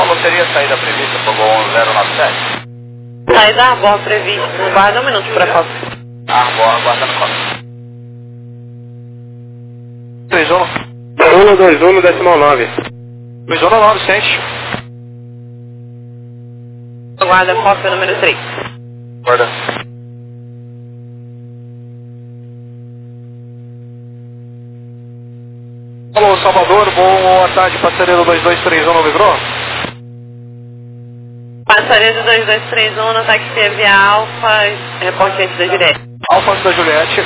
qual seria a saída prevista para o voo 1097? Saída Arbor prevista. Guarda um minuto para cópia. Arbor, aguardando cópia. 31. 121 decimal 9. 219, sente. Guarda cópia número 3. Guarda. Alô, Salvador, boa tarde, passageiro 2231 no Ligrou? Passageiro 2231 no táxi Via Alfa, reporte antes da Juliette. Alfa antes da Juliette.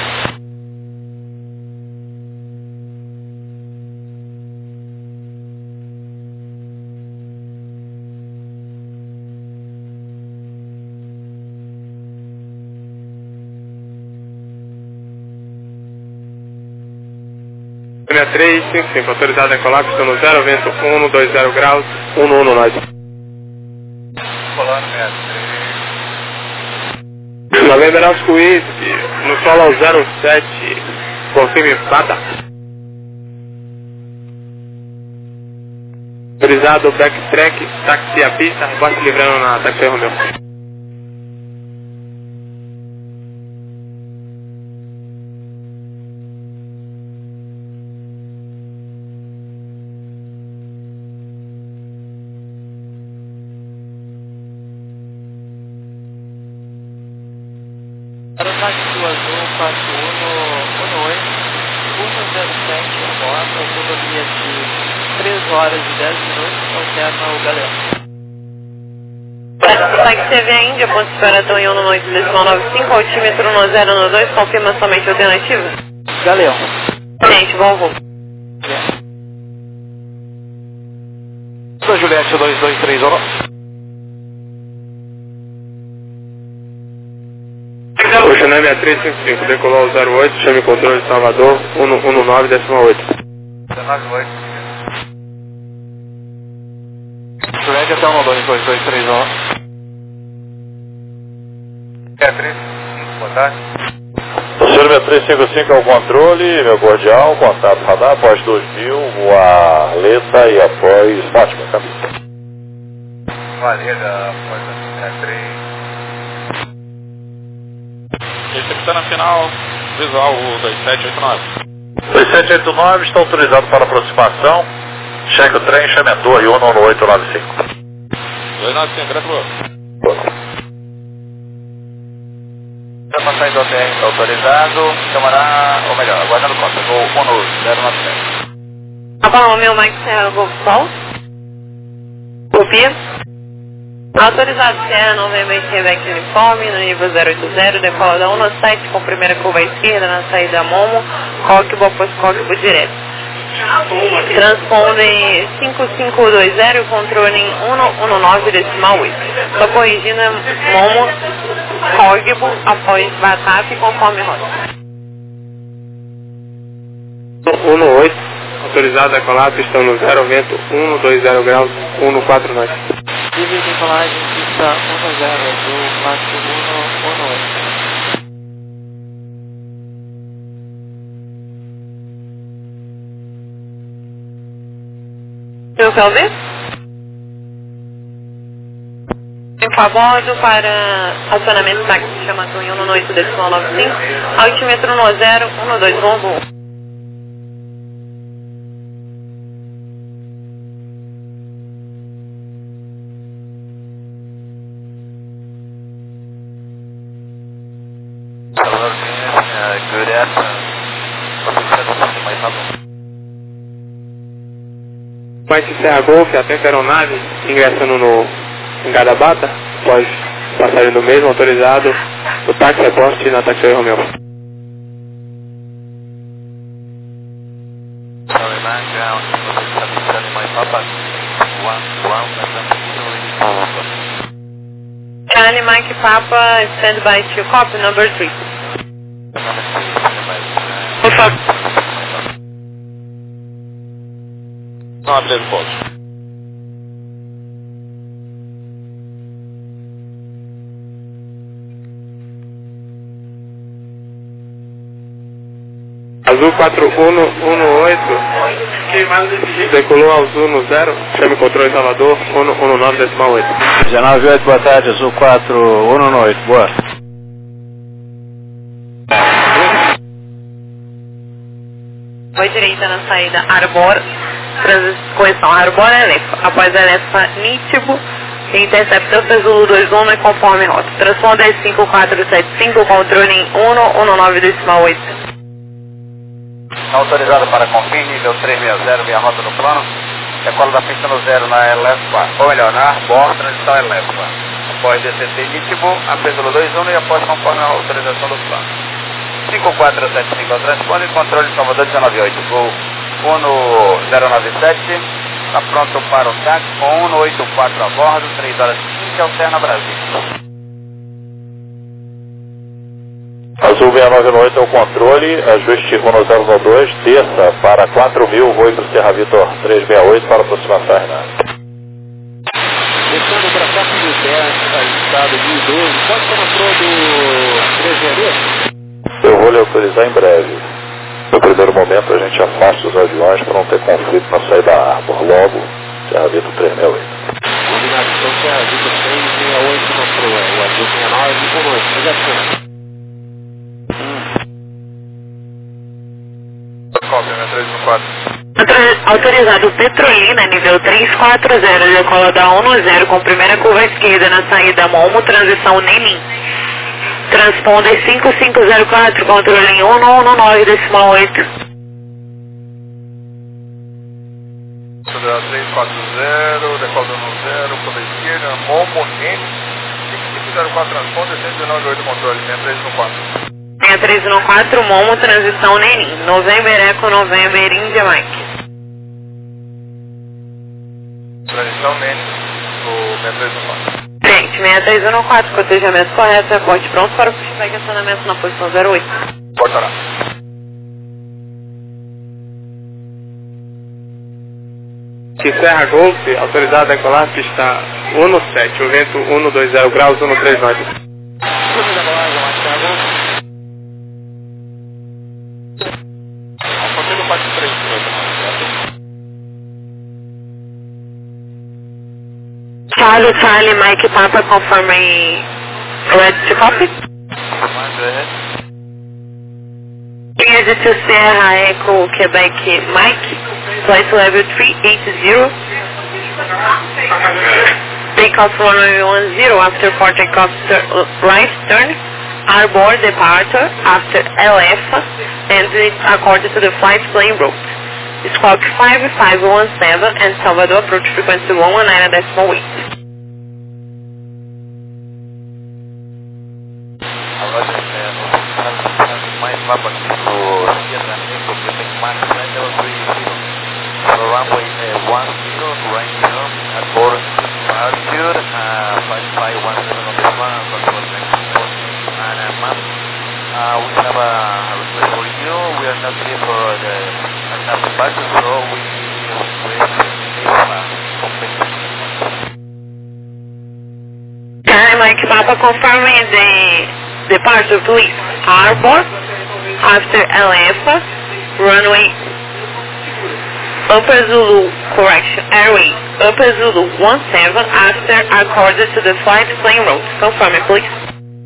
Linha 355, autorizado a decolar, pistão no 0, vento 120 graus, 119. Colando 63. November Oscar Whisky, no solo ao 07, confirme bata. Autorizado backtrack, táxi a pista, reporte livrando na táxi Romeu. Aerotáxi do Azul 4118 107 remota, rodovia de 3 horas e 10 minutos, alterna o Galeão. Táxi Via Índia, ponto de esperação em 118,95, altímetro no 012, confirma somente a alternativa? Galeão. Gente, bom voo. Da Juliette 2231. Oceané 6355, decolou ao 08, chame controle de Salvador, 119, décima 8. 198. Juliette até o 2231. É 35, boa tarde. Senhor 6355 é o controle, meu cordial, contato radar, após 2000, a Arleta e após Fátima, caminho. Valeda, após a 63. Recepção final, visual 2789. 2789 está autorizado para aproximação. Cheque o trem, chame a torre 11895. 295, graças. Já passar do OTR, está autorizado. Chamará, ou melhor, aguardando conta, vou 1097. Apalão, meu Mike Serra Golf Sol. Copia. Autorizado Serra Novembro Quebec Uniforme, no nível 080, decola da 17 com primeira curva à esquerda na saída Momo, Coquebo após Coquebo direto. Transpondem 5520, controle em 119 decimal 8. Só corrigindo Momo, Coquebo após Batap conforme rota. 18, autorizado a decolar, pistão no 0, vento 120 graus, 149. Livre decolagem, pista 10, Azul 4118. Eu quero ver? Tempo a bordo para acionamento táxi chama Tonho no 8 decimal 95, altímetro no 0, 12 rombo. Good afternoon. Mais rápido. Mike Serra Golf, atento a aeronave, ingressando no Gadabata, após passagem do mesmo, autorizado, o táxi reposte na táxi Romeu. Charlie Mike Papa, stand by to copy number 3. Por favor. Não, beleza, pode. Azul 4118, decolou ao Azul no 0, chame controle Salvador, 119,8. 19,8, boa tarde, Azul 4118, boa. Foi direita na saída Arbor, correção Arbor Elefa. Após Elefa Nítibo, intercepta Zulu 21 é conforme rota. Transponder 5475, controle em 119,8. Autorizado para confim, nível 360, via rota do plano. Decola da pista no 0 na Elefa, ou melhor, na Arbor, transição Elefa. Após DCT Nítibo, a Zulu 21 e após conforme a autorização do plano. 5475 ao transponder, controle de Salvador 198, voo 1097, está pronto para o táxi com 184 a bordo, 3 horas e 15, alterna Brasil. Azul 698 é o controle, ajuste rumo 092, terça para 4000, voo para o Serra Vitor 368 para aproximação Renato. Descendo para cá do 10, estado 1012, pode ser na proa do 368? Eu vou lhe autorizar em breve. No primeiro momento a gente afasta os aviões para não ter conflito na saída da Arbor. Logo, Serra Vitor 368. Combinação Serra Vitor 368 na proa, o Azul 69 conosco, projeto. Autorizado Petrolina, nível 340, decola da 110 com primeira curva esquerda na saída Momo, transição Nenim. Transponder 5504, controle em 119,8. Autorizado 340, decola do 10, curva esquerda, Momo, N, 5504, transponder 119,8, controle, 6314. 6314, Momo, transição Nenim. November Eco, November India Mike. Transição Nenim, o 6314. Frente, 6314, cotejamento correto, reporte pronto para o pushback, acionamento na posição 08. Porta lá. Serra Golf, autorizado a decolar, pista 17, o vento 120 graus, 139. Curva da balagem, Marcelo. Contendo 43, Charlie, Mike Papa, confirming ready to copy. Cleared to Serra Echo, Quebec, Mike, flight level 380. Takeoff runway 10 after port takeoff right turn. Arbor departure after LF and according to the flight plane route. Squawk 5517 and Salvador approach frequency 119.8. mais mapa aqui do Sierra Echo, Quebec, Mike, level 30. Runway 10, right turn, Arbor departure, 5517 on the plan, and map. We have a request for you. We are not here for the departure, so we Charlie Mike Papa confirming the departure, please. Arbor after LF, runway Upper Zulu, correction, airway Upper Zulu 17 after according to the flight plane route. Confirm it, please.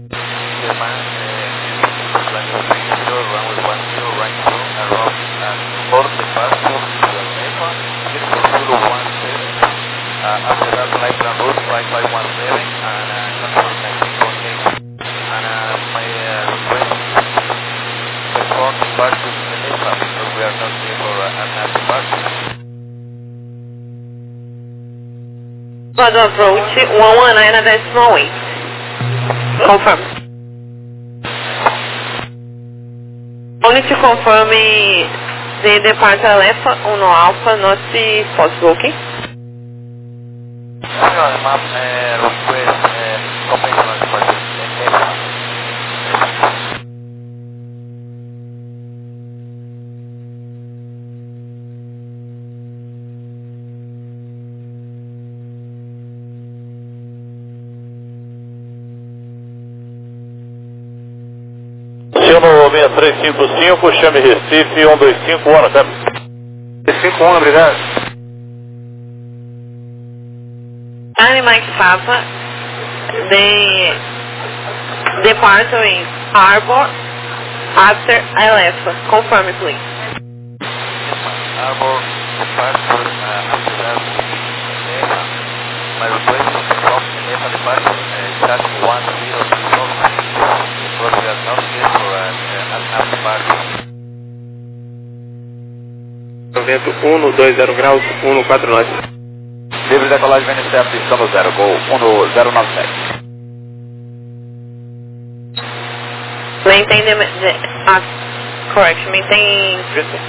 After that, flight plan route 5517 and control 19.8. And my request before departure to the Napa because we are not here for an departure. Salvador approach 119.8. Confirm. Only to confirm the departure Alpha 1 Alpha, not the possible, okay? Map request conventional departure. Sino Alvinha 355, chame Recife 125, Ana, tá? 351, obrigado. Charlie Mike Papa, the departure in Harbor after Alefa. Confirm please. Harbor, departure, after that, my request is from Alefa departure, starting 100, because we are not here for an departure. Vento 120 graus, 149. Livre decolagem VNC, pistão no 0, Gol 1097. Maintain correction, maintain frequency.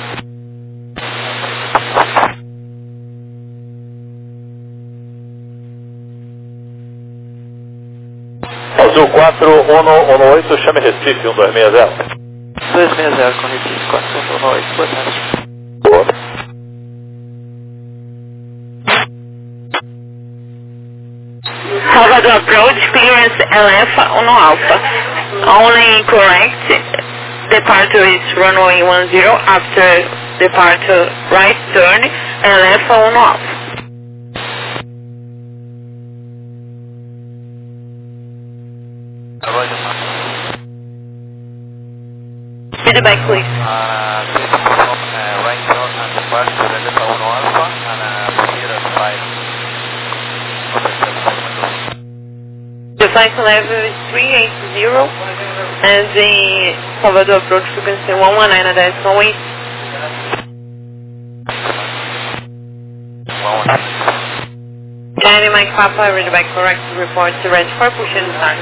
Azul 4118, chame Recife 1260. 260 com Recife 4118, boa tarde. Boa. Salvador approach, clearance Alefa no Alpha. Only incorrect. Departure is runway 10 after departure right turn, Alefa no Alpha. Feedback please. Right turn and departure Alefa 1 Alpha and here at 5. The flight level is 380 and the Salvador approach frequency 119 at that runway. Charlie Mike Papa, read back correct report to ready for push and start.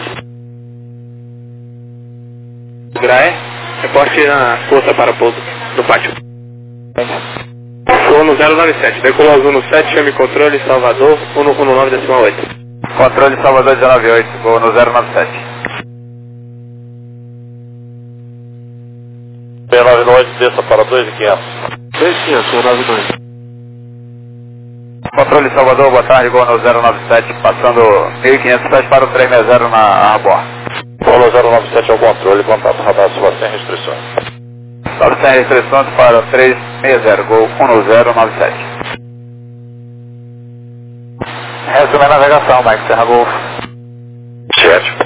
Graé, reporte na costa para pouso do pátio. Sou no 097, decolou azul no 7, chame controle Salvador 119,8. Controle Salvador 198, Gol no 097. B98, desça para 2.500. 2.500, 192. Controle Salvador, boa tarde, Gol no 097, passando 1.500 pés para o 360 na Arbor. Gol no 097 ao controle, contato radar sua sem restrições. Sobe sem restrições para o 360, Gol 1097. Resume a navegação, Mike Serra Golf. Certo.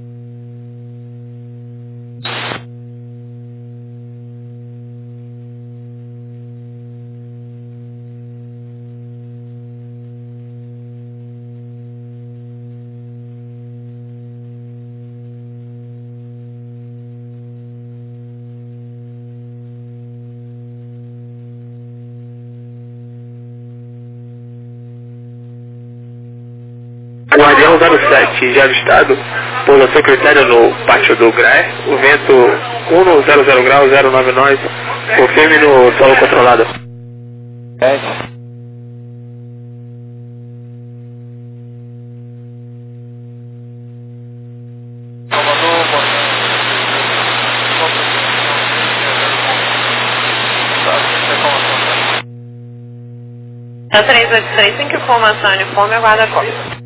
Guardião 07, já avistado, pousa secretária no pátio do GRAE, o vento 100 graus, 099, confirme no solo controlado. A 383, sem que informação uniforme, aguarda a costa.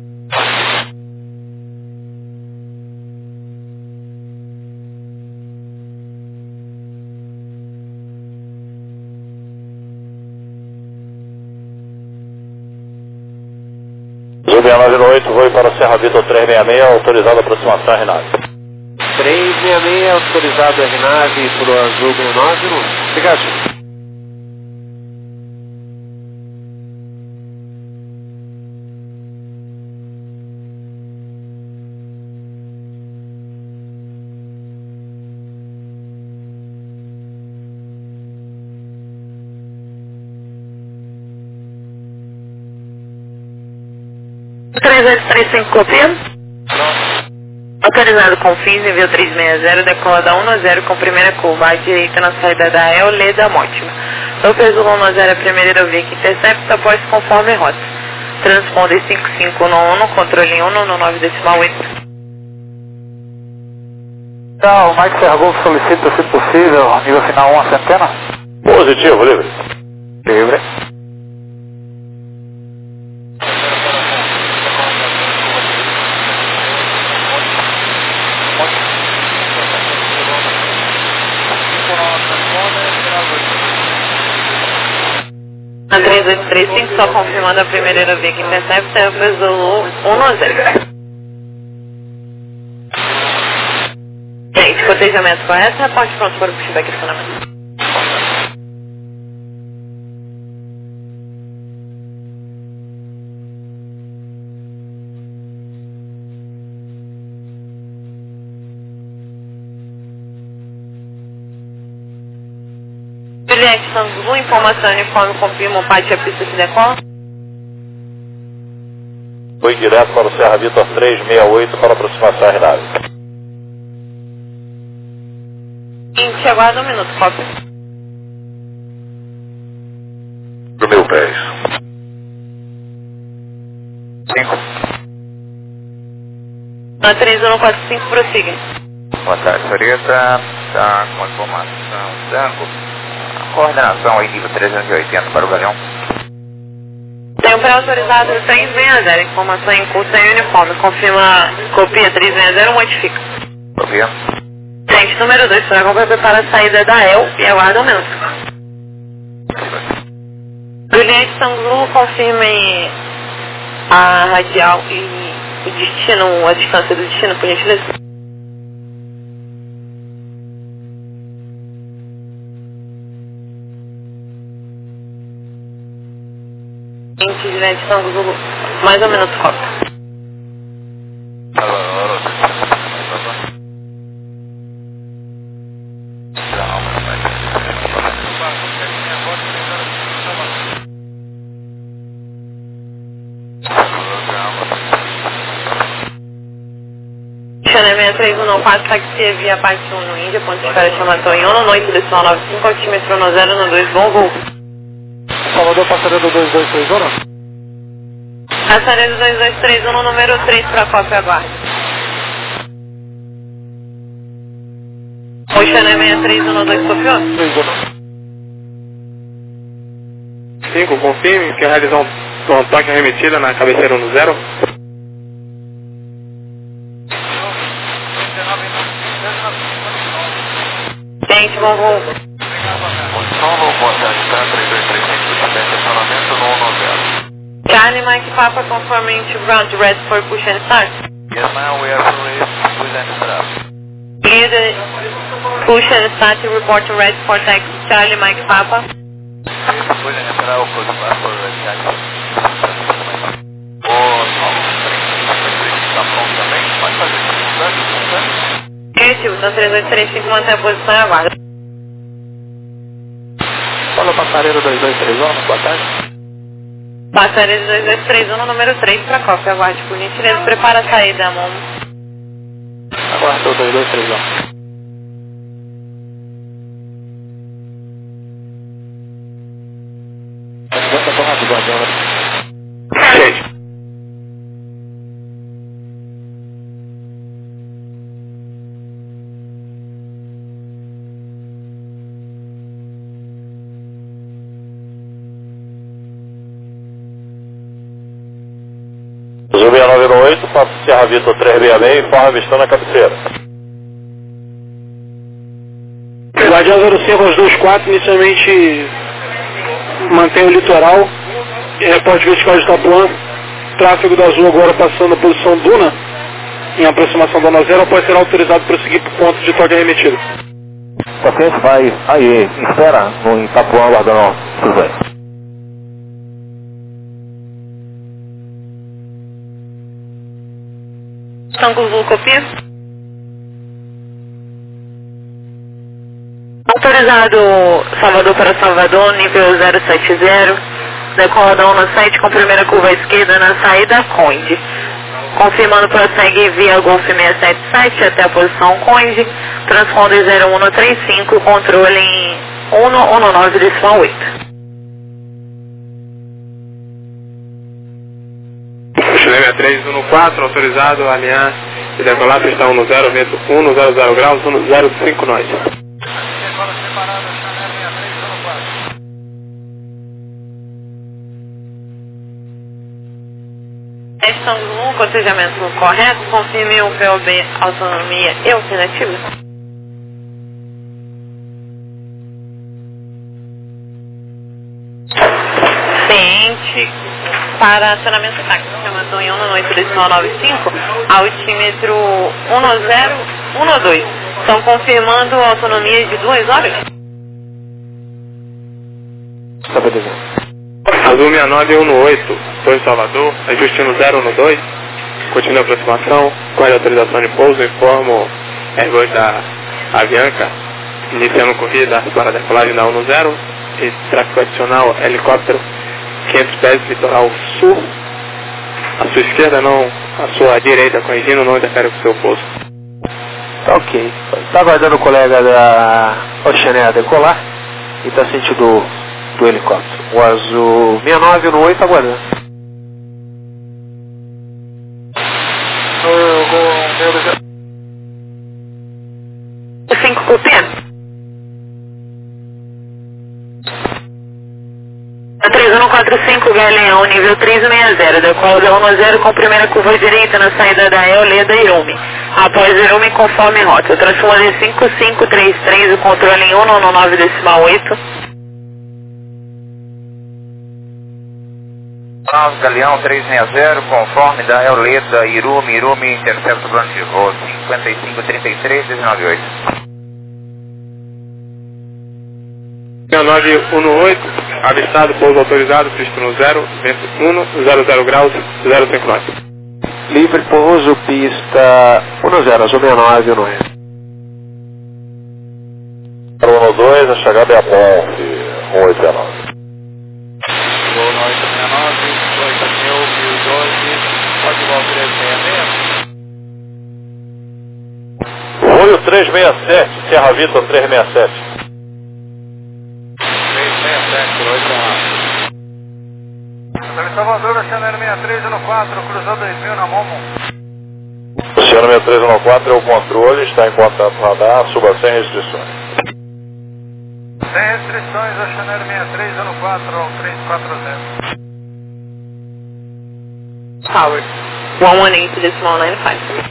Zubia 98, voo para o Serra Vitor 366, autorizado a aproximação RNAV. 366, autorizado RNAV para o Azul 69. Obrigado, senhor. Copia. Autorizado com FIS, envio 360, decola da 10 com primeira curva à direita na saída da EOLE da Mótima. Lopes 110 é a primeira aerovia que intercepta após conforme rota. Transponder 5511, controle 119,8. Então, Mike Serra Golf solicita, se possível, nível final 1 a centena? Positivo, livre. Livre. 3835, só confirmando a primeira aerovia que intercepta, é o Zulu 10. Gente, cotejamento correto, reporte pronto para o pushback e acionamento. Juliette, Zulu, informação uniforme, confirma o PAT e a pista se decola. Foi direto para o Serra Vitor 368 para aproximação RNAV. Gente, aguarda um minuto, cópia. Do meu pés. 5. Na 3145, prossiga. Boa tarde, senhorita. Está com informação Tango. Coordenação aí, nível 380 para o Galeão. Tem um pré-autorizado 360, informação em curso em uniforme. Confirma, copia 360, modifica. Copia. Gente, número 2, será que prepara a saída da EL e aguarda um minuto. Juliette Sanglu, confirme a radial e o destino, a distância do destino, por gentileza. Gente, Juliette Sanglu, mais um minuto, cópia. Channel 63114, taxi via parte 1 no Índia, ponto de espera chamação em 1, noite decimal 95, altímetro no 012, bom voo. Salvador, passaria do 2231? Passaria do 2231, número 3 para cópia, aguarde. O Channel 6312 copiou? 5, confirme que realizar um toque arremetida na cabeceira no 0. Gente, bom voo. Solo, boa tarde, tá? 3235, estacionamento no 10. Charlie Mike Papa confirming to ground ready for push and start. Yes, now we are ready to push and start. Clear the push and start to report to ready for taxi Charlie Mike Papa. Push and start, o push back for ready. O Solo, 35, está pronto também? Pode fazer isso, Negativo, então 3835, mantém a posição e aguarda. Fala, passareiro 2231, boa tarde. Passaria de 2231, número 3 para cópia, aguarde por gentileza, prepara a saída, amor. Aguarda o 2231. Gente. Zulu 998, passa Serra Vitor 366, informa avistando na cabeceira. Guardião 05 aos 24, inicialmente mantém o litoral, reporte vertical de Itapuã, tráfego do Azul agora passando a posição Duna, em aproximação da 0, após ser autorizado para seguir para o ponto de toque arremetido. Ok, vai aí, espera no Itapuã aguardando tudo bem. Tango copia. Autorizado Salvador para Salvador, nível 070, decola da 17 com primeira curva à esquerda na saída Conde. Confirmando prossegue via Golf 677 até a posição Conde, transponder 0135, controle em 119,8. Chile 6314, autorizado a alinhar e decolar pista 1 no 0, vento 1 no 00 graus, 1 no 05 nós. Estamos no cotejamento correto, confirme o POB autonomia e alternativa. para acionamento táxi, chama Tonho 118 decimal 95, altímetro 1012. Estão confirmando a autonomia de 2 horas? Tá, beleza. Azul 6918, Torre Salvador, ajuste no 012, continua a aproximação, guarda autorização de pouso, informo Airbus da Avianca, iniciando corrida para a decolagem da 10 e tráfego adicional, helicóptero 500 pés, litoral sul, à sua esquerda não, à sua direita, corrigindo, não interfere com o seu pouso. Tá ok. Tá aguardando o colega da Oceania decolar e tá sentindo do helicóptero. O azul 6918 tá aguardando. O 5 cupê? 3145 Galeão, nível 360, decola 10 com primeira curva direita na saída da Eoleda Irumi. Após Irumi, conforme rota. Transponder 5533, o controle em 119 decimal 8. Galeão 360, conforme da Eoleda Irumi, intercepto plano de voo 5533, 198. 6918, avistado, pouso autorizado, pista no 0, vento 00 graus, 059. Livre pouso, pista 10, azul 6918. 112, a chegada é a ponte 189. Gol 969, 8012, pode igual 366. Olho 367, Serra Vitor 367. 367, Salvador, Oceano 6314, cruzou 2000 na Momo. Oceano 6314 é o controle, está em contato radar, suba sem restrições. Sem restrições, Oceano 6314 ao 340. Power. 118 decimal 95.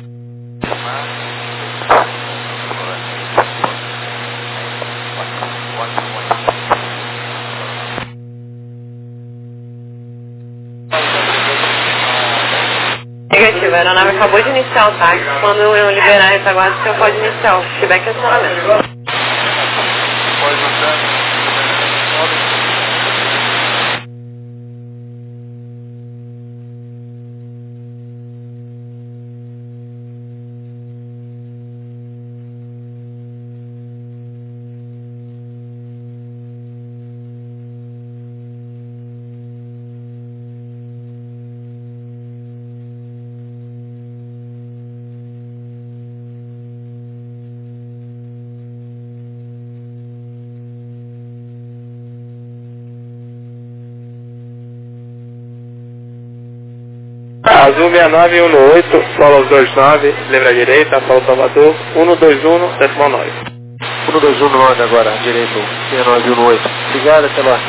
Negativo, a aeronave acabou de iniciar o táxi. Quando eu liberar a retaguarda, o senhor pode iniciar o feedback e acionamento. Azul 6918, solo 29, lembra à direita, solo Salvador, 121, decimal 9. 1219 agora, direito, 6918. Obrigado, até lá.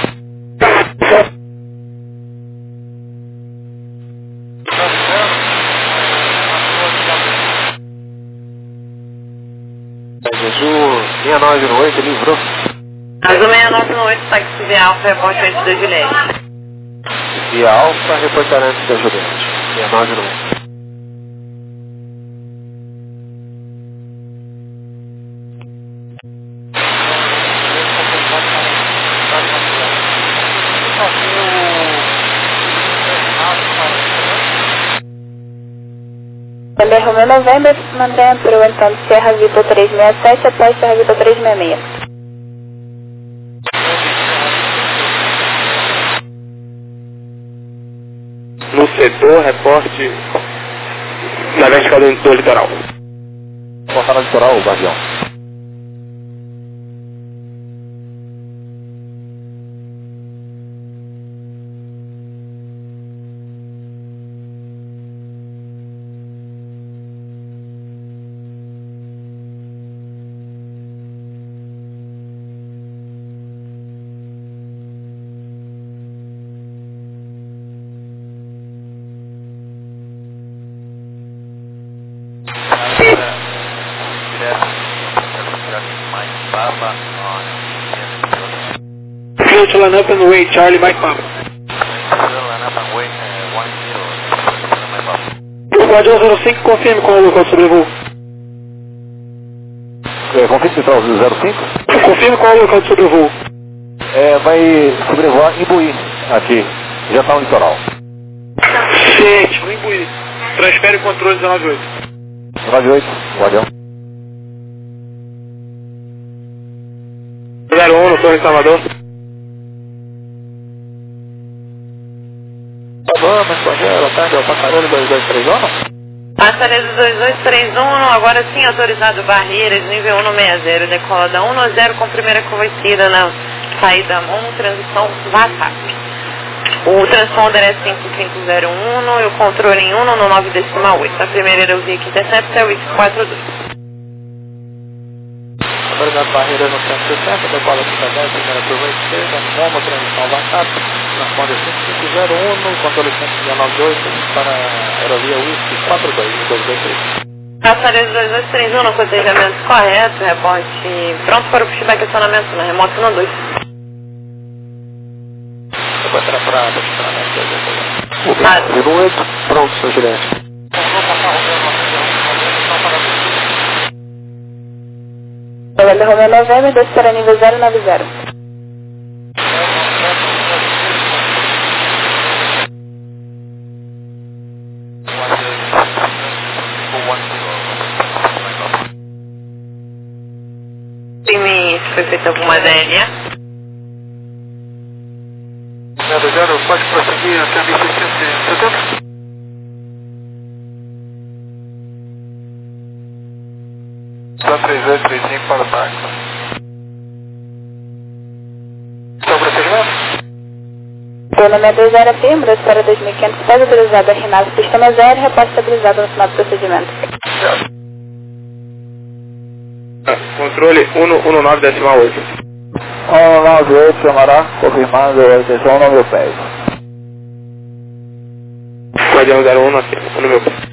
Azul 6918, livrou. Azul 6918, táxi de Alfa, reporte antes da Juliette. Via Alfa, reportar antes da Juliette. 6918. Romeo November, mantenha por então Serra Vitor 367 até Serra Vitor 366. No setor, reporte na vertical do litoral. Reportar no litoral, o Guardião. Field line up and wait, Charlie, Mike Papa. Line up and wait, Guardião 05, confirme qual é o local de sobrevoo. Confirme central 05? Confirme qual é o local de sobrevoo. Vai sobrevoar em Imbuí, aqui. Já está no litoral. Ciente, no Imbuí. Transfere o controle 198. 98, Guardião. 01, Torre Salvador. Vamos, Guardião, tarde, Passarelo 2231. Passaredo 2231, agora sim autorizado Barreiras, nível 160, decola da 190 com primeira convertida na saída 1, transição WhatsApp. O transponder é 5501 e o controle em 199,8. A primeira aerovia que intercepta é o IC42. Autorizado Barreiras no 160, decola da 10, primeira curva esquerda, Momo, transição WhatsApp, transponder 5501, controle 198 para a aerovia IC42, 223. Passaredo 2231 no cotejamento correto, reporte pronto para o pushback acionamento na remota 12. Depois será para posicionamento 08, pronto, seu gerente. November Romeo November, 2 para nível 090. Se foi feita alguma DNA? Pode prosseguir até 1670. Só 3235 para o táxi. Então, procedimento? Turno 620 PM, 2 para 2500 pés, autorizado a RNAV sistema 0, reposto estabilizado no final do procedimento. Controle 119,8. 198, chamará, confirmando a extensão no meu pé. Guardião 01 aqui, no meu pé.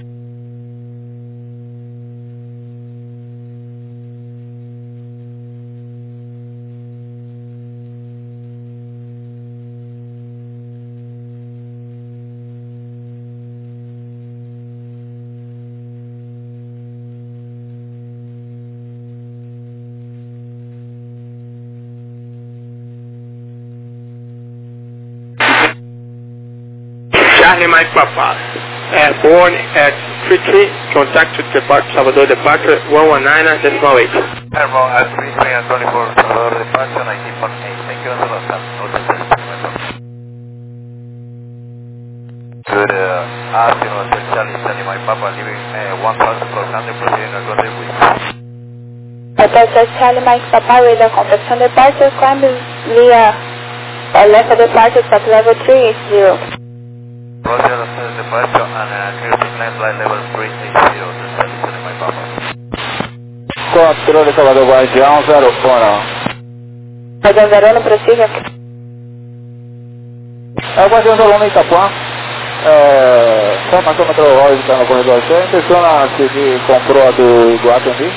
Charlie Mike Papa, airborne at 33, contact to depart Salvador departure 119.8. Airborne at 33 and 24, Salvador departure 19.8. Thank you, Angelo. Good afternoon, Charlie Mike Papa, leaving 1,400, proceeding to Golden Week. Hotel Charlie Mike Papa, radar contact on departure, climb via left departure, stop level 380. Roger, departure and clear to climb flight level 380, Charlie Mike Papa. Controle Salvador Guardião 01. Guardião 01, prossiga. O Guardião 01 em Itapuã. Formação meteorológica no corredor C. Impressiona a seguir comprou a do Guatemi.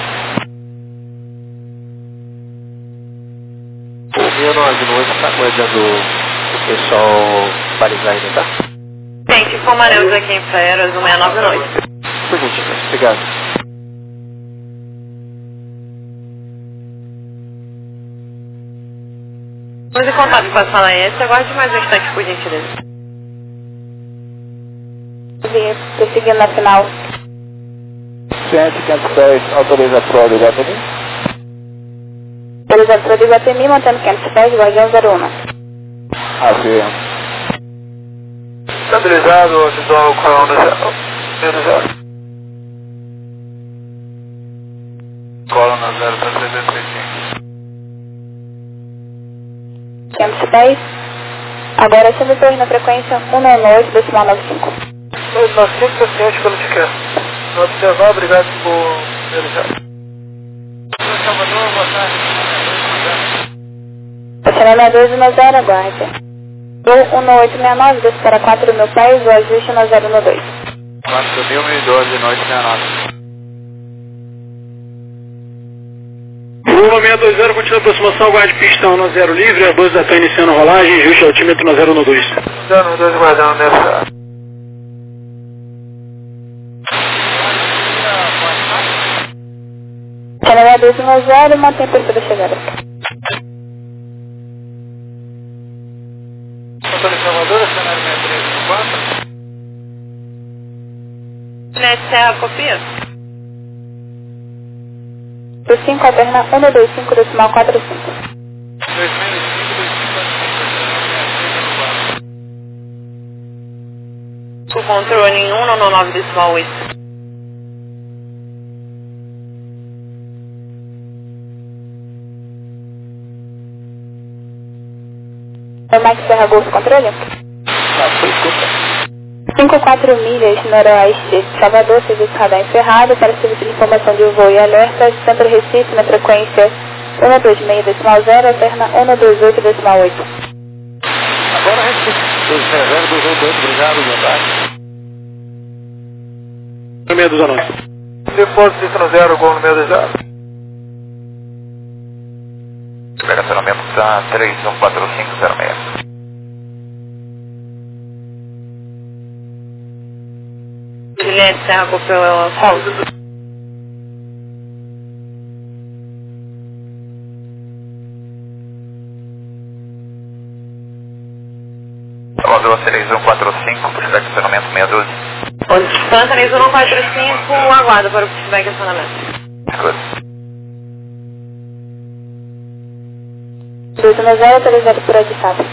O 1098 está aguardando o pessoal balizar ainda, tá? Gente, informaremos aqui em Feras, 169 Por gentileza, obrigado. Vamos em contato com a sala S, aguarde mais um instante, por gentileza. Prosseguindo na final. 510 autoriza a prova do Guatemi. Autorizado para o Guatemi, mantendo 500 pés, Guardião 01. Afirma. Estabilizado, visual Corona 0. Corona 0, 335. 500 pés. Agora sobre torre na frequência 198,95. 295, paciente pelo ticket. Vou observar, obrigado por realizar. Salvador, boa tarde. Estacionamento 210, aguarde. 1869, 2 para 4 mil pés, o ajuste na 012. 4.012, noite 69. 1620, continua a aproximação, aguarde pista 190 livre, a 12 está iniciando a rolagem, ajuste altímetro na 012. 012, guardando nessa. 210, mantém a perfil da chegada. Antônio Salvador, cenário 6314. Net Serra, copia. Do 5 alterna 125 decimal 45. 2005, 25, O controle em 199 decimal 8. Mike Serra Golfo, controle? 54 milhas noroeste de Salvador, serviço radar encerrado para serviço de informação de voo e alerta, Centro Recife na frequência 126 decimal 0, alterna 128 decimal 8. Agora Recife. 260, 288, obrigado, boa tarde. 619. Depósito 0, gol no meio do 0. Estacionamento está 314506. Juliette Serra, copia Paulo. Salvador 3145, por estacionamento 612. Distância 145, aguarda para o feedback acionamento. Escuta. 210, 30 por adiçado.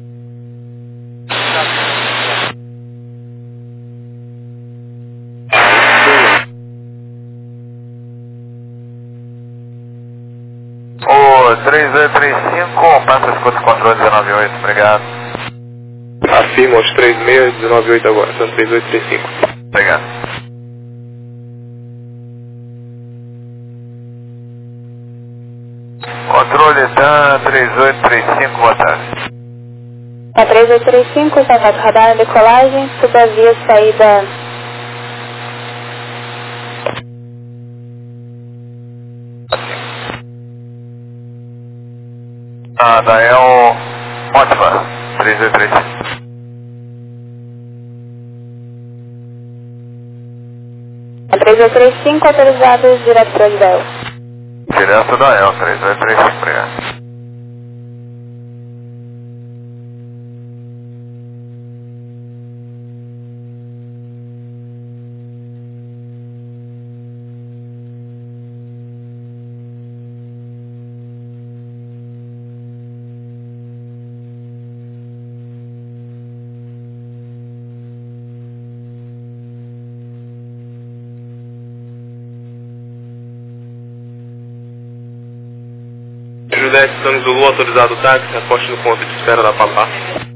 O 3235, passa a escuta controle 198, obrigado. Afirma os 36198 agora, são 3835. Obrigado. Controle da 3835, boa tarde. A 3835, contato radar, decolagem, subavia saída Dael Ótima, 3835. a 3835, autorizados direto para o Adel. Direto da El, 3835, obrigado. Juliette, Tango Zulu, autorizado o táxi, reposte no ponto de espera da Papá.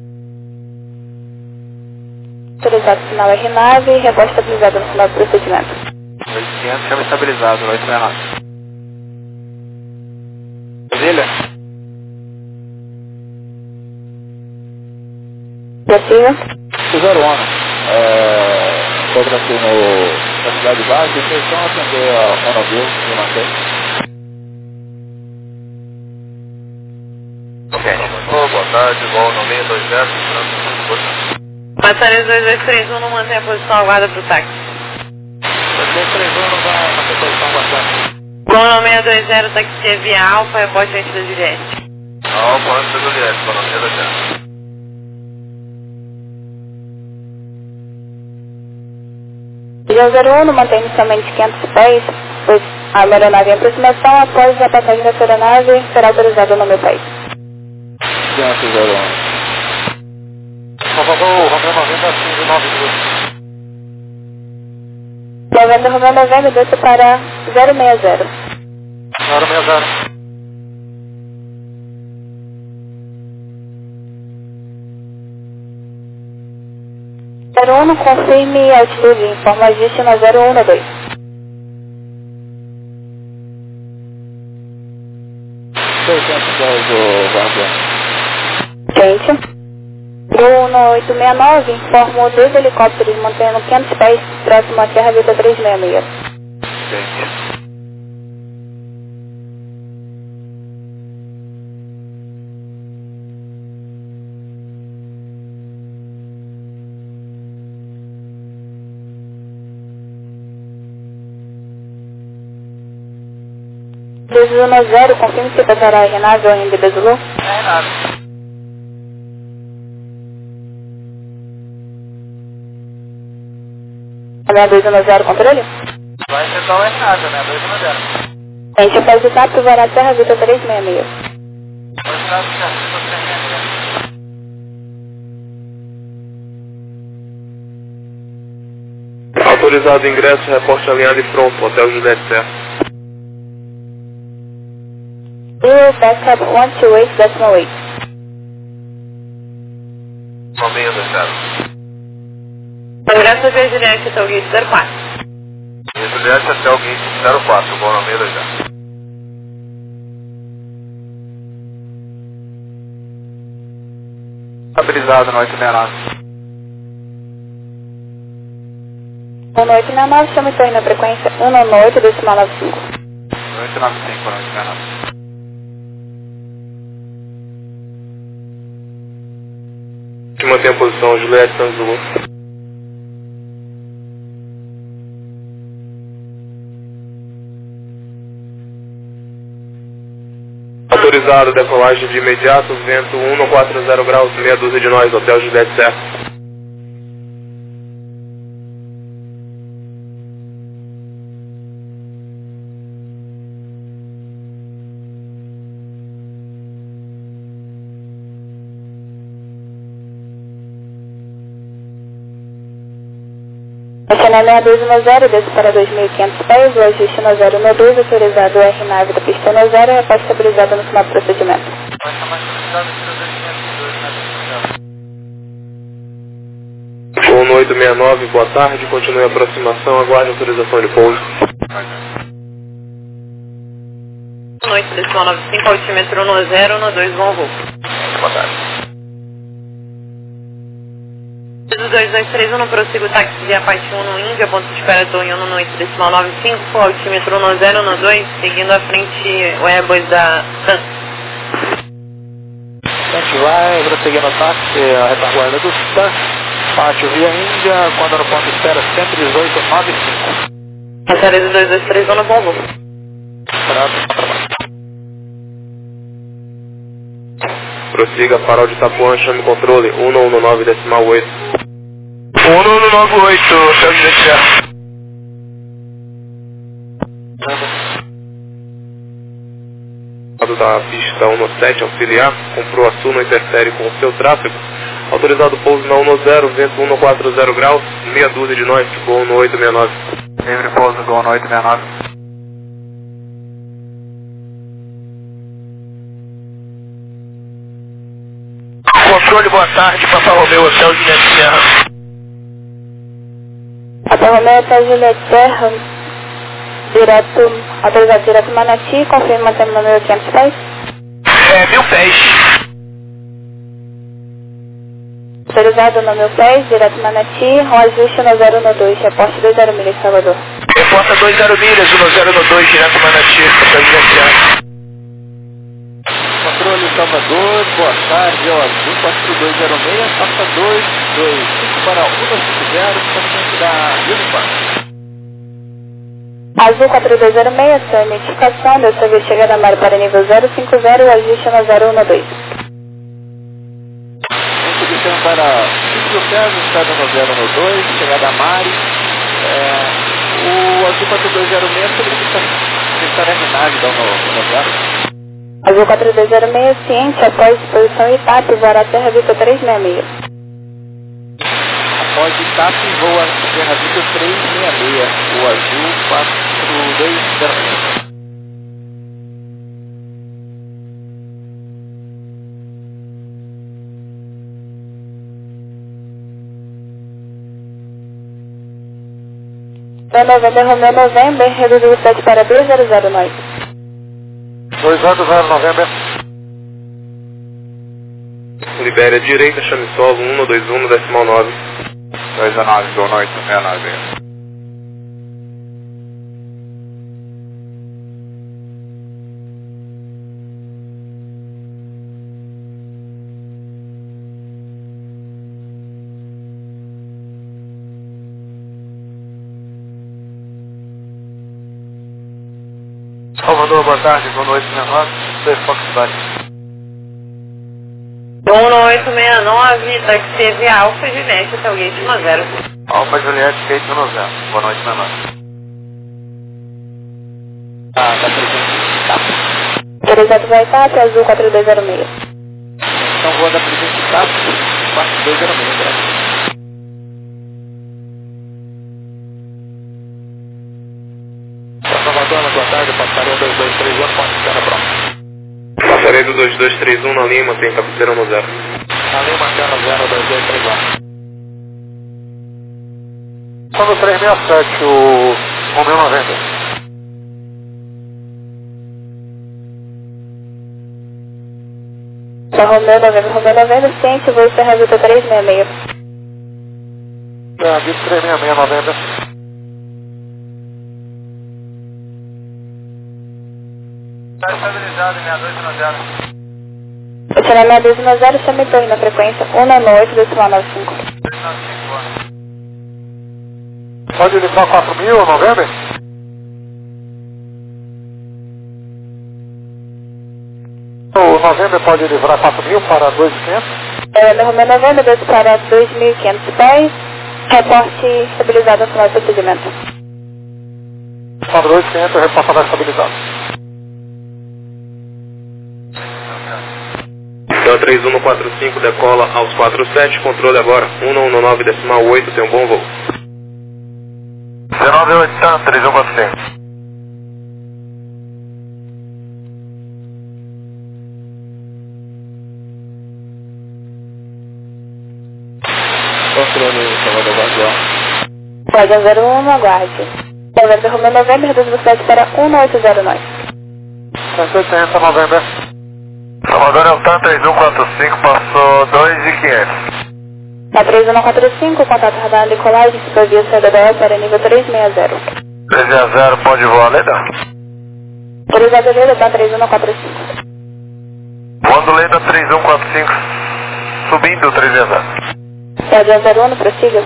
Autorizado sinal R9, resposta autorizada no final do procedimento. 800, chama estabilizado, 869. Brasília? Prossiga. 011. Estou aqui na cidade baixa, vocês estão atender a Onovil e mantém. Boa tarde, gol no 620, Passarinho 2231, não mantém a posição, aguarda para o táxi. 2231 não vai manter posição bastante. Gol no 620, taxi via Alfa, reporte antes da Juliette. Não, pode ser Juliette, para não ter Região 01, mantém inicialmente 500 pés, pois a aeronave em aproximação após a passagem dessa aeronave será autorizada no meu país. 501. Salvador, Romeu 90, 592. 90 Romeu 90, desça para 060. 060. Confirme a altitude, informa ajuste na 012. 610 do Guardião. Gente, do 1869, informo 2 helicópteros mantendo 500 pés próximo à Serra Vida 366. 210, confirme se passará a Renave ou NDB Zulu. É Renave. É 210, controle? Vai tentar o Renave, né? 210. Gente, após o TAP, Vará Serra, Vitor 366. Autorizado ingresso, reporte alinhado e pronto, Hotel Juliette Serra. Zero, backup 128.8. 620. Ingresso via Juliette até o gate 04. E Juliette até o gate 04, bom na mesa já. Estabilizado no 869. 1869, chama o na frequência 198 decimal 95. 895 para 869. Que mantém a posição, Juliette Santos Zulu. Autorizado, decolagem de imediato, vento 140 graus, meia dúzia de nós, Hotel Juliette Serra. Nacional 6210, desce para 2.500 pés, o ajuste no 012, autorizado o R-Nave da pista no 0 e a pasta estabilizada no final do procedimento. Vai estar mais estabilizado aqui no 2502, né? Voo no 869, boa tarde, continue a aproximação, aguarde autorização de pouso. Noite, decimal 95, altímetro no 0, no 2, bom voo. Boa tarde. 2231, no prossigo táxi via parte 1 no Índia, ponto de espera Tonho no noite, decimal 95, altímetro no 0, no 2, seguindo à frente o Airbus da TAM. A gente vai prosseguir no táxi, a retaguarda do TAM, parte via Índia, quando no ponto de espera 11895. Passaria do 2231 no bom voo. Prossiga, farol de Itapuã, chame controle, 119 decimal 8. 1198, Hotel Juliette Serra. Da pista 117, auxiliar, comprou a Sul, não interfere com o seu tráfego. Autorizado pouso na 110, vento 140 graus, meia dúzia de nós, voo no 869. Livre pouso, Gol no 869. Controle, boa tarde, Papa Romeu, Hotel Juliette Serra. Papa Romeu, Hotel Juliette Serra, autorizado direto Manati, confirma até o número 500 pés. 1000 pés. Autorizado no 1000 pés, direto Manati, um ajuste no 012, reporte 20 milhas, Salvador. Reporta 20 milhas, 1002, direto Manati, Hotel Juliette Serra. Controle Salvador, boa tarde, ó, Azul 4206, passa 225 para 150, paciente da Unifarm. Azul 4206, sua identificação, deu serviço chegada a mar para nível 050, o ajuste no 012. Distribuição para 5 pés, estrada no 012, chegada a Mari. O Azul 4206 solicita estar a Renave, dá no lugar. Azul 4206, ciente, após disposição ITAP, voará Terra Vitor 366. Após ITAP, voa Terra Vitor 366, o Azul 4206. Novembro, Romeu November, reduziu o 7 para 200 nós. 200 Novembro. Libéria direita, chame solo, 121 decimal 9. 219, Gol no 869. Salvador, boa tarde, boa noite, 69, 2 Foxtrot. 1869, táxi via Alfa Juliette até o gate 10. Alfa Juliette, gate 10. Boa noite, 69. Tá presente CAP. Autorizado vai TAP, azul 4206. Então vou dar presente CAP, 4206, graças. Salvador, boa tarde, passaria 2231, ponte Cana pronto. Passarei do 2231 na linha, mantém cabeceira no 0. Na linha Cana 02231. Só no 367, o Romeu 90. Romeu 90, ciente, vou encerrar a ruta 366. É, dito 366, 90. Está estabilizado em 6290. Estacionamento 210, chame torre na frequência 198,95. 295. Pode limpar 4.000, novembro? O novembro pode livrar 4.000 para 2.500? No Romeu 90, 2 para 2.500 pés, reporte estabilizado no final do procedimento. Para 2.500, reporte mais estabilizado. Então 3145 decola aos 47, controle agora 119,8, tem um bom voo. 198, tá, 3145. Controle Salvador Guardião. Guardião 01, aguarde. Salvador Romeu 90, reduz velocidade para 1809. 180, novembro. Salvador Eltan 3145, passou 2.500. Na 3145, contato radar decolagem, supervia saída da E para nível 360. 360, pode voar, Leda? Autorizado a Leda, tá 3145. Voando Leda 3145, subindo 360. Guardião 01, prossiga.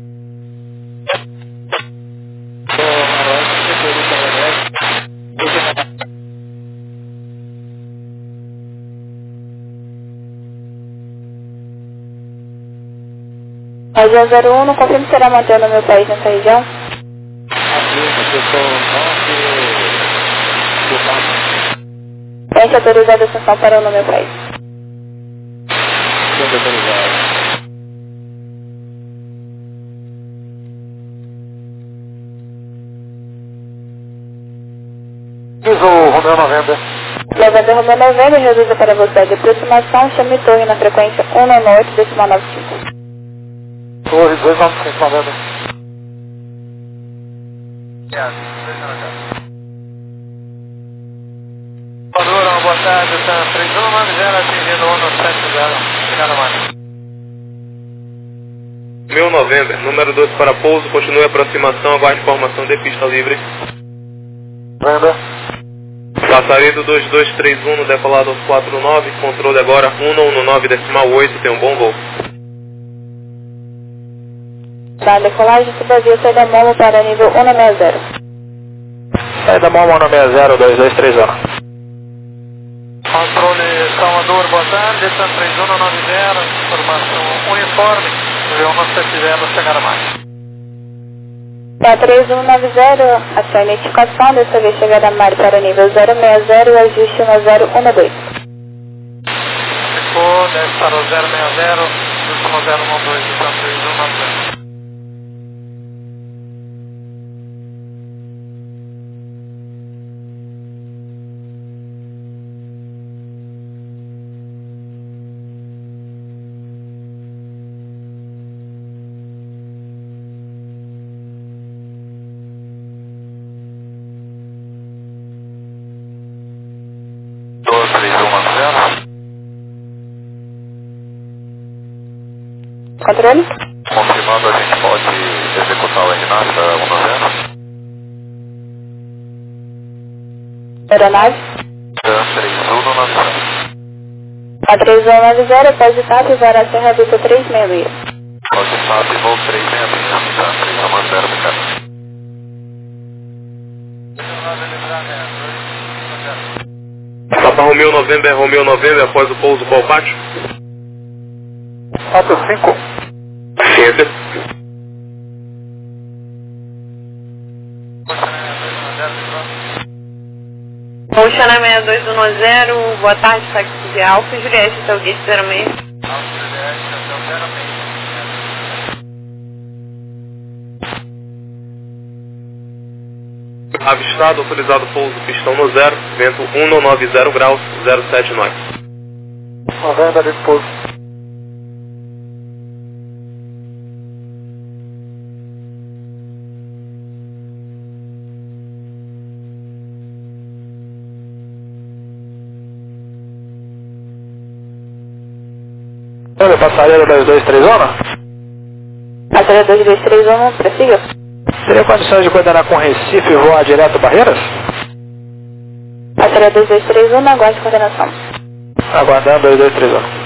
Guardião 01, não confirmo se será mantendo o meu país nessa região. Gente, autorizada a ascensão para o meu país. Diz o Romeu 90. Levando Romeu 90, reduza para velocidade de aproximação, chame torre na frequência 198,95. Torre 295, novembro. Padura, boa tarde, está 3190, atingindo 170, chegando mais. Meu November, número 2 para pouso, continue a aproximação, aguarde informação de pista livre. Venda. Passaria do 2231 no decolado aos 49, controle agora 119,8, tem um bom voo. Na decolagem, subavia saída Momo para nível 160. Saída Momo 160, 2230. Controle Salvador, boa tarde, está 3190, informação uniforme, nível 170, chegar a mais. Na 3190, a sua identificação, dessa vez chegada a mar para nível 060 e ajuste 1012. Ficou, deve estar o 060, ajuste 1012, está 3190. Controle? Confirmando, a gente pode executar o RNASA 190? Aeronave? 3190. A 3190, pode TAP e vai a Serra Duta 366. Pode TAP e voo 366, tá? 3190, cara. Romeo November, após o pouso, qual pátio? Alto 5. Ciência. Oceana 6210, boa tarde, táxi de Alfa, Juliette, até o Gate 06. Avistado, autorizado pouso, pistão no 0, vento 190 graus, 07 knots. Novembro de pouso. Olha, passageiro 223 Passageiro 2231, prossiga. Teria condições de coordenar com Recife e voar direto Barreiras? Passageiro 2231, aguarde coordenação. Aguardando 2231.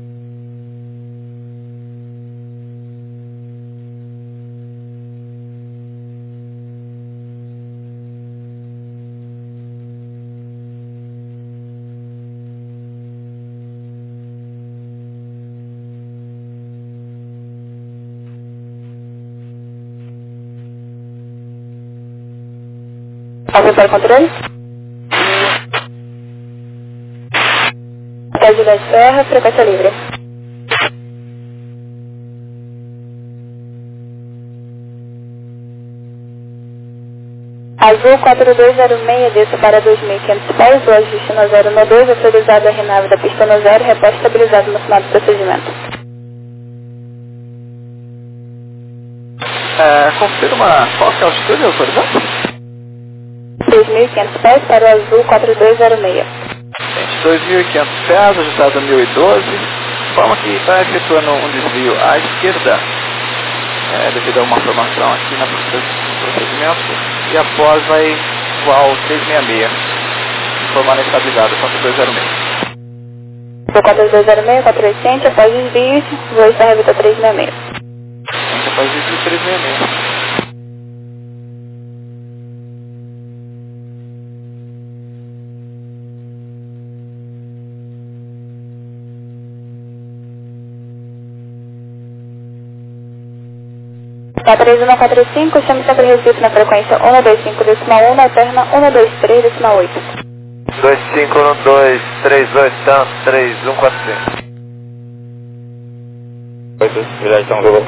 Alguém para o controle? Hotel Juliette Serra, frequência livre. Azul 4206, desça para 2.500 pés, o ajuste no 012, autorizado a renave da pista no 0, repórter estabilizado no final do procedimento. Confirma qual que é a altitude autorizada? 2.500 pés para o Azul 4206. 2.500 pés, ajustado a 1012, forma que está efetuando um desvio à esquerda, devido a uma formação aqui no procedimento, e após vai voar o 366, formando a estabilizada 4206. O 4206, 480, após desvios, voo está revista 366. Após desvio 366. Tá 3145, chame sempre Recife na frequência 125,1, na alterna 123,8. 251238, tanto 3145. Já estão Google.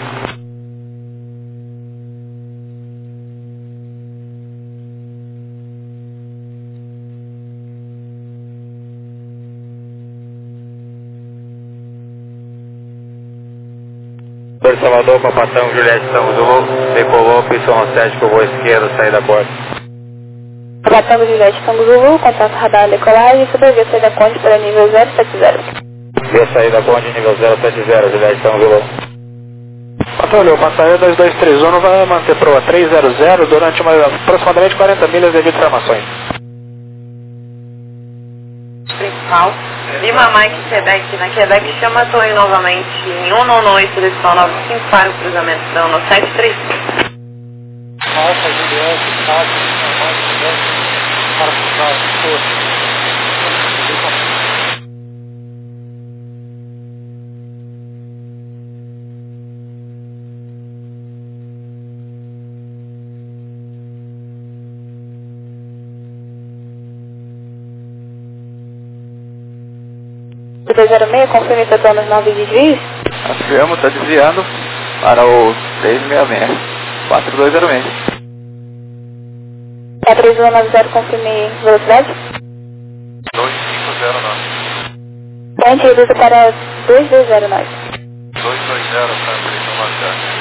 Por Salvador, Papatão, Juliette, São Zulu, decolou, pistão 7 com o voo esquerdo, saída bordo. Papatango Juliette Tango Zulu, contato radar decolagem, sobrevia saída Conde para nível 070. Via saída bonde, nível 070, Juliette, São Zulu. Patrulha, o passageiro 2231 vai manter proa 300 durante aproximadamente 40 milhas devido a informações. Principal. Lima Mike Quebec, na Quebec chama a torre novamente em 198, direção 95 para o cruzamento da 173. Alfa, Juliette, Cássio, Mike Quebec, para cruzar a torre. O 206, confirme total nos 9 desvios. Afirmo, está desviando para o 366, 4206. 4190, confirme velocidade. 2509. Ponte reduza para 2209. 220 para direção norte.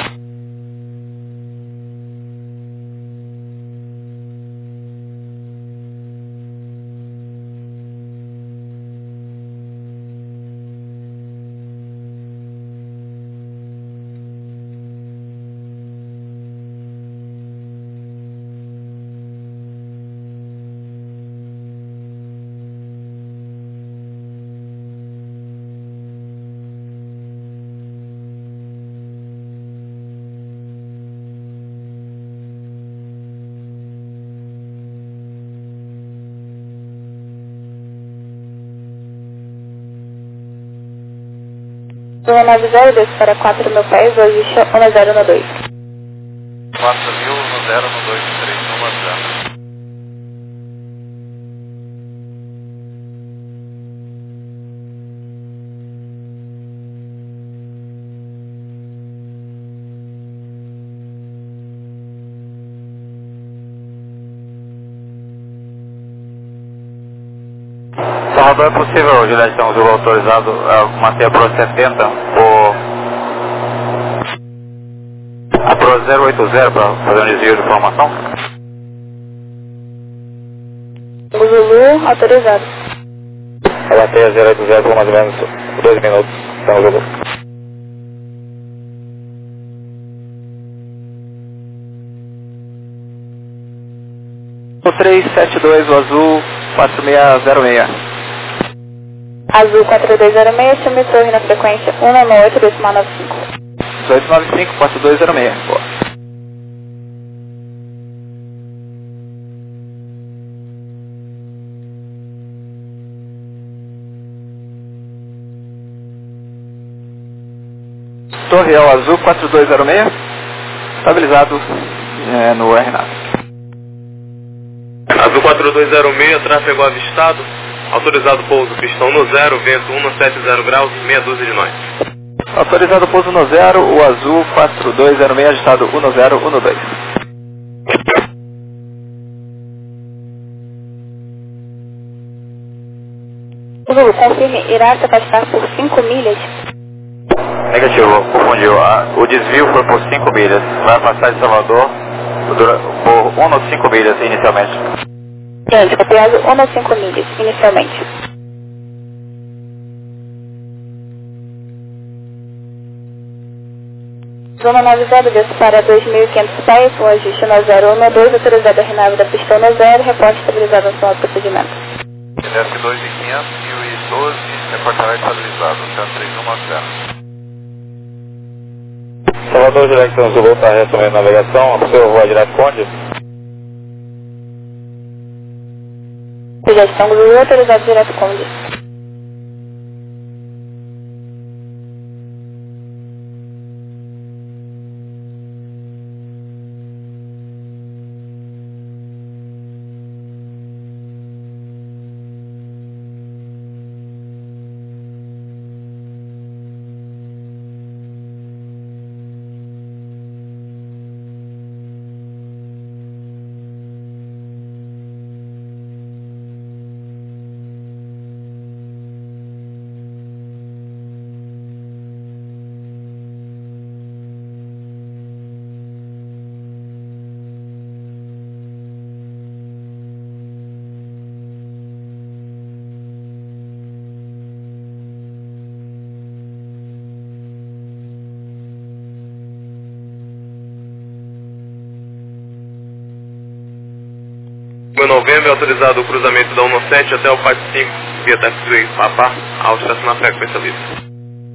190, desço para 4.000 pés, hoje 1012. 4.000 no 0 no 2 3 1 0. Salvador, é possível, Juliette, um Zulu autorizado a manter a Pro 70 ou a Pro 080 para fazer um desvio de informação? Zulu, autorizado. A bateria 080 por mais ou menos 2 minutos. Então, Zulu. O 372, o azul 4606. Azul 4206, chame torre na frequência 198,95. 1895, 4206. Boa. Torre ao azul 4206, estabilizado no RNAV. Azul 4206, tráfego avistado, autorizado pouso, pistão no 0, vento 170 graus, meia dúzia de nós. Autorizado pouso no 0, o azul 4206, agitado 1012. Zulu, confirme, irá se afastar por 5 milhas? Negativo, confundiu. O desvio foi por 5 milhas. Vai afastar de Salvador por 1 ou 5 milhas inicialmente. Gente, copiado 1 ou 5 milhas, inicialmente. Zona 90, desço para 2.500 pés, o ajuste no 012, autorizado a renave da pistão no 0, reporte estabilizado no seu procedimento. F2 de 500 e 12, departamento estabilizado, centro 3190. Salvador, direção Zulu, está retomando a navegação, a seu voar direto Conde. Sugestão Zulu, autorizado direto Conde. Meu novembro é autorizado o cruzamento da 197 até o 45 via taxiway Papá, ao estacionar frequência livre.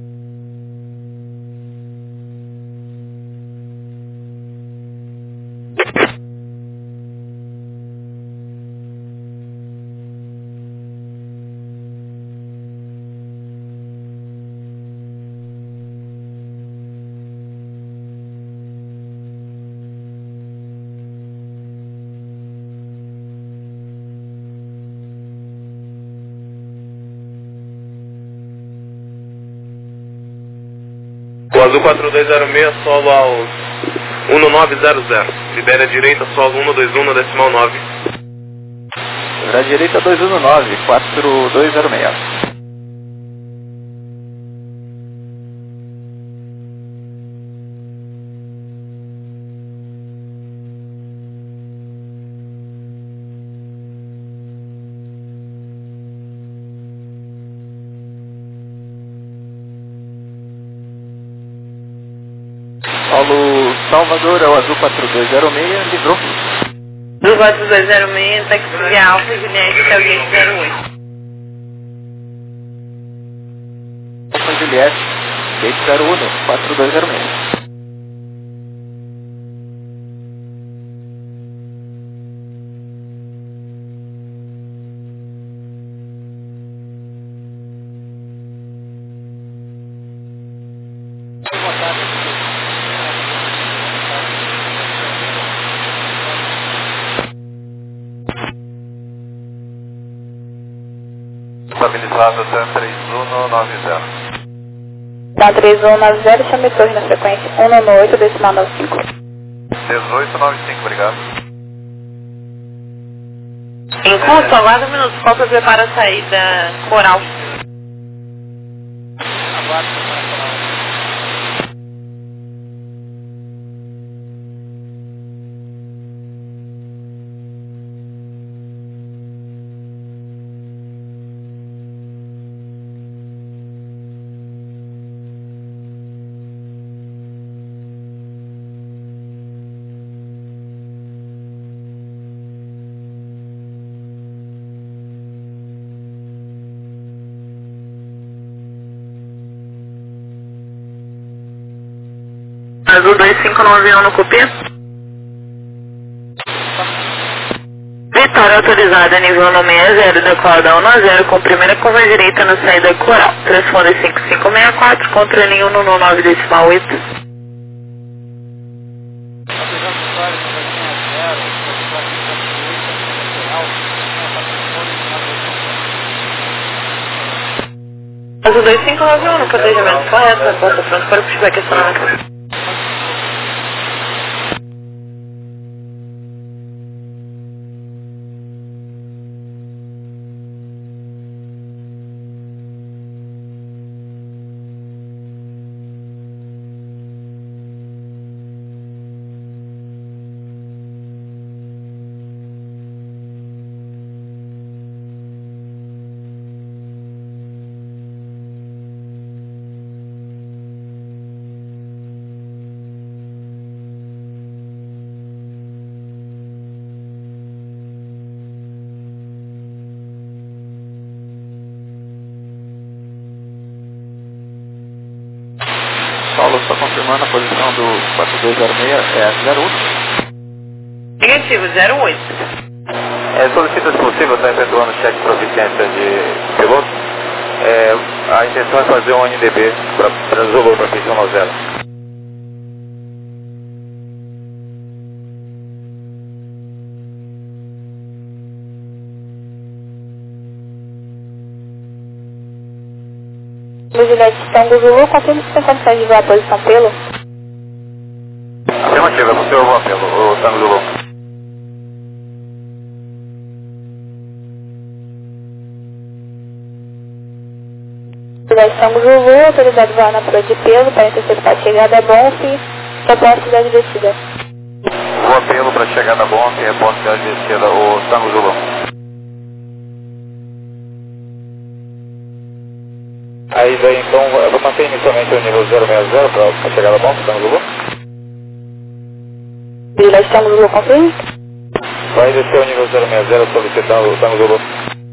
O azul 4206, solo aos 1900. Libera a direita, solo 121 na decimal 9. Libera a direita 219, 4206. Paulo Salvador, é o azul 4206, livrou. Do 4206, taxi Alfa, Juliette, até o gate 08. Alfa Juliette, gate 01, 4206. estabilizado até 3190. Da 3190, chame torre na frequência 198,95. 1895, obrigado. Encontro, aguarda um minuto, qual que prepara a saída coral? Aguardo para falar. Azul 2591 no cupê. Vitória autorizada, nível no 60, decolada 1-0, com primeira curva direita na saída coral. Transponder 5564, controlinho 119,8. Azul 2591 no planejamento correto, porta pronto para o pushback acionado. Paulo, só confirmando a posição do 4206 é 08? Negativo, 08. Solicita, se possível, está efetuando cheque de proficiência de piloto. A intenção é fazer um NDB para Zulu, para pista 90. Juliette Tango Zulu, confirma se tem condições de voar a posição pelo? Afirmativa, você ouviu o apelo, o Tango Zulu. Juliette Tango Zulu, autorizado voar na proa de pelo para interceptar a chegada a Bonf, reporte cidade de descida. O apelo para chegada bom, que reporte cidade de descida, o Tango Zulu. Aí daí então, eu vou manter inicialmente o nível 060 para chegada bom, Tango Zulu. Juliette Tango Zulu, confirma? Vai descer o nível 060 solicitando o Tango Zulu.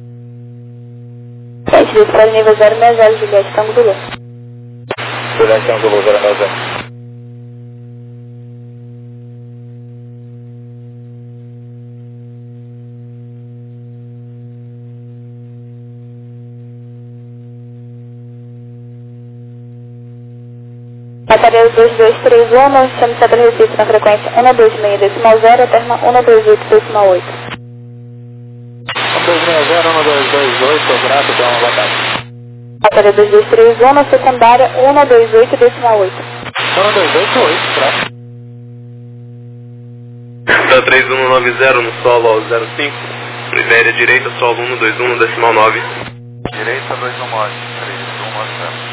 Gente, desce para o nível 060, Juliette Tango Zulu. Juliette Tango Zulu 060. Bateria 2231, chame Centro Recife na frequência 126,0, terma 128,8. 1260, 1228, sou grato, então boa tarde. Bateria 2231, secundária 128,8. 1228, grato. Da 3190 no solo ao 05, Libéria direita, solo 121, decimal 9. Direita 219, 3190.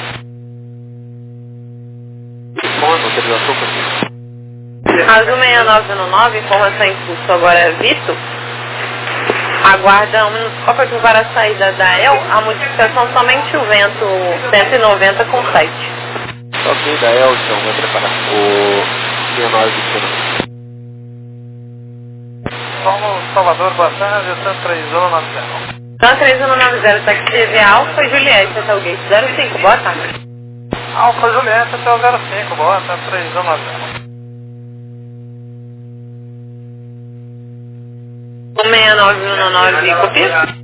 Azul 6919, informação em curso agora é Vitor. Aguarda um minuto, qual foi para a saída da EL? A modificação somente o vento 190 com 7. Ok, da Elton, vai preparar o 6921. Como Salvador, boa tarde, eu estou 3190. Então 3190, táxi TV Alfa e Juliette, até o gate 05, boa tarde. Alfa Juliette até o 05, boa, até 3190. 16919, copia?